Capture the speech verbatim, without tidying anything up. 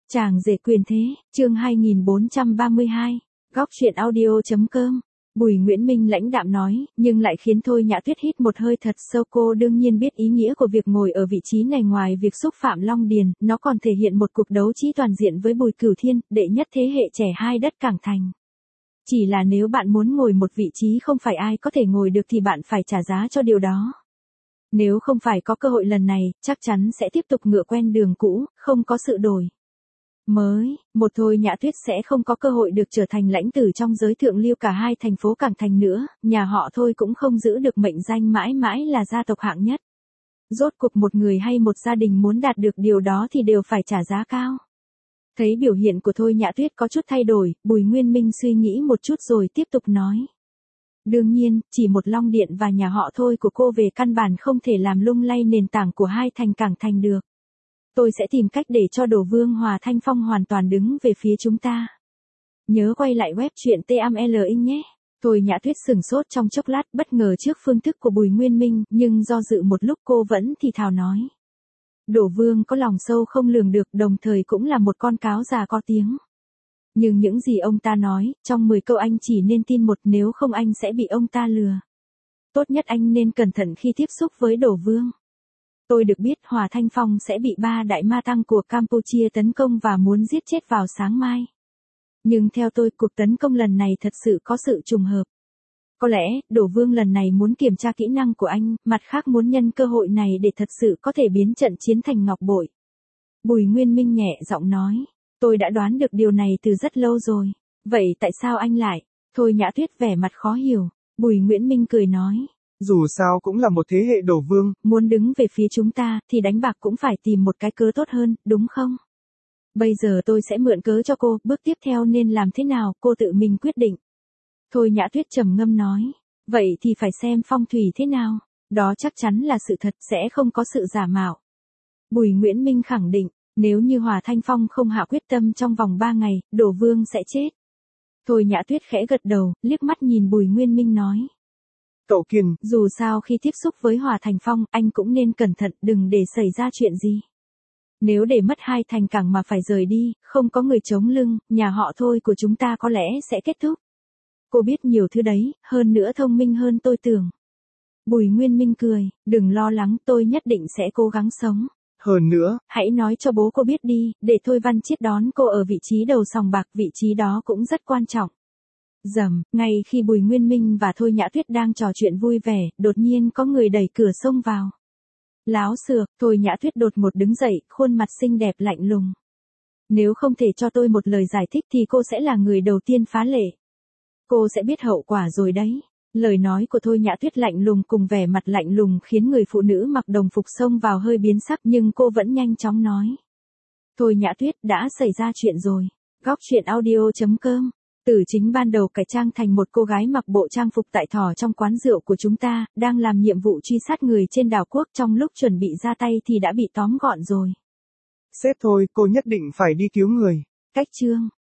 Chàng rể quyền thế, chương hai nghìn bốn trăm ba mươi hai, góc truyện audio.com. Bùi Nguyễn Minh lãnh đạm nói, nhưng lại khiến Thôi Nhã Tuyết hít một hơi thật sâu. Cô đương nhiên biết ý nghĩa của việc ngồi ở vị trí này, ngoài việc xúc phạm Long Điền, nó còn thể hiện một cuộc đấu trí toàn diện với Bùi Cửu Thiên, đệ nhất thế hệ trẻ hai đất Cảng Thành. Chỉ là nếu bạn muốn ngồi một vị trí không phải ai có thể ngồi được thì bạn phải trả giá cho điều đó. Nếu không phải có cơ hội lần này, chắc chắn sẽ tiếp tục ngựa quen đường cũ, không có sự đổi mới, một Thôi Nhã Tuyết sẽ không có cơ hội được trở thành lãnh tử trong giới thượng lưu cả hai thành phố Cảng Thành nữa, nhà họ Thôi cũng không giữ được mệnh danh mãi mãi là gia tộc hạng nhất. Rốt cuộc một người hay một gia đình muốn đạt được điều đó thì đều phải trả giá cao. Thấy biểu hiện của Thôi Nhã Tuyết có chút thay đổi, Bùi Nguyên Minh suy nghĩ một chút rồi tiếp tục nói. Đương nhiên, chỉ một Long Điện và nhà họ Thôi của cô về căn bản không thể làm lung lay nền tảng của hai thành Cảng Thành được. Tôi sẽ tìm cách để cho Đổ Vương Hòa Thanh Phong hoàn toàn đứng về phía chúng ta. Nhớ quay lại web truyện tê em lờ inh nhé. Thôi Nhã Tuyết sừng sốt trong chốc lát, bất ngờ trước phương thức của Bùi Nguyên Minh, nhưng do dự một lúc cô vẫn thì thào nói. Đổ Vương có lòng sâu không lường được, đồng thời cũng là một con cáo già có tiếng. Nhưng những gì ông ta nói, trong mười câu anh chỉ nên tin một, nếu không anh sẽ bị ông ta lừa. Tốt nhất anh nên cẩn thận khi tiếp xúc với Đổ Vương. Tôi được biết Hòa Thanh Phong sẽ bị ba đại ma tăng của Campuchia tấn công và muốn giết chết vào sáng mai. Nhưng theo tôi, cuộc tấn công lần này thật sự có sự trùng hợp. Có lẽ, Đổ Vương lần này muốn kiểm tra kỹ năng của anh, mặt khác muốn nhân cơ hội này để thật sự có thể biến trận chiến thành ngọc bội. Bùi Nguyên Minh nhẹ giọng nói, tôi đã đoán được điều này từ rất lâu rồi. Vậy tại sao anh lại? Thôi Nhã Tuyết vẻ mặt khó hiểu. Bùi Nguyễn Minh cười nói. Dù sao cũng là một thế hệ Đổ Vương. Muốn đứng về phía chúng ta, thì đánh bạc cũng phải tìm một cái cớ tốt hơn, đúng không? Bây giờ tôi sẽ mượn cớ cho cô, bước tiếp theo nên làm thế nào, cô tự mình quyết định. Thôi Nhã Tuyết trầm ngâm nói. Vậy thì phải xem phong thủy thế nào. Đó chắc chắn là sự thật, sẽ không có sự giả mạo. Bùi Nguyễn Minh khẳng định, nếu như Hòa Thanh Phong không hạ quyết tâm trong vòng ba ngày, Đổ Vương sẽ chết. Thôi Nhã Tuyết khẽ gật đầu, liếc mắt nhìn Bùi Nguyên Minh nói. Cậu Kiên, dù sao khi tiếp xúc với Hòa Thành Phong, anh cũng nên cẩn thận, đừng để xảy ra chuyện gì. Nếu để mất hai thành Cảng mà phải rời đi, không có người chống lưng, nhà họ Thôi của chúng ta có lẽ sẽ kết thúc. Cô biết nhiều thứ đấy, hơn nữa thông minh hơn tôi tưởng. Bùi Nguyên Minh cười, đừng lo lắng, tôi nhất định sẽ cố gắng sống. Hơn nữa, hãy nói cho bố cô biết đi, để Thôi Văn Chiết đón cô ở vị trí đầu sòng bạc, vị trí đó cũng rất quan trọng. Rầm, ngay khi Bùi Nguyên Minh và Thôi Nhã Tuyết đang trò chuyện vui vẻ, đột nhiên có người đẩy cửa xông vào. Láo xược, Thôi Nhã Tuyết đột ngột đứng dậy, khuôn mặt xinh đẹp lạnh lùng. Nếu không thể cho tôi một lời giải thích thì cô sẽ là người đầu tiên phá lệ. Cô sẽ biết hậu quả rồi đấy. Lời nói của Thôi Nhã Tuyết lạnh lùng cùng vẻ mặt lạnh lùng khiến người phụ nữ mặc đồng phục xông vào hơi biến sắc, nhưng cô vẫn nhanh chóng nói. Thôi Nhã Tuyết, đã xảy ra chuyện rồi. Góc truyện audio.com. Từ chính ban đầu cải trang thành một cô gái mặc bộ trang phục tại thỏ trong quán rượu của chúng ta, đang làm nhiệm vụ truy sát người trên đảo quốc, trong lúc chuẩn bị ra tay thì đã bị tóm gọn rồi. Sếp Thôi, cô nhất định phải đi cứu người. Cách chương.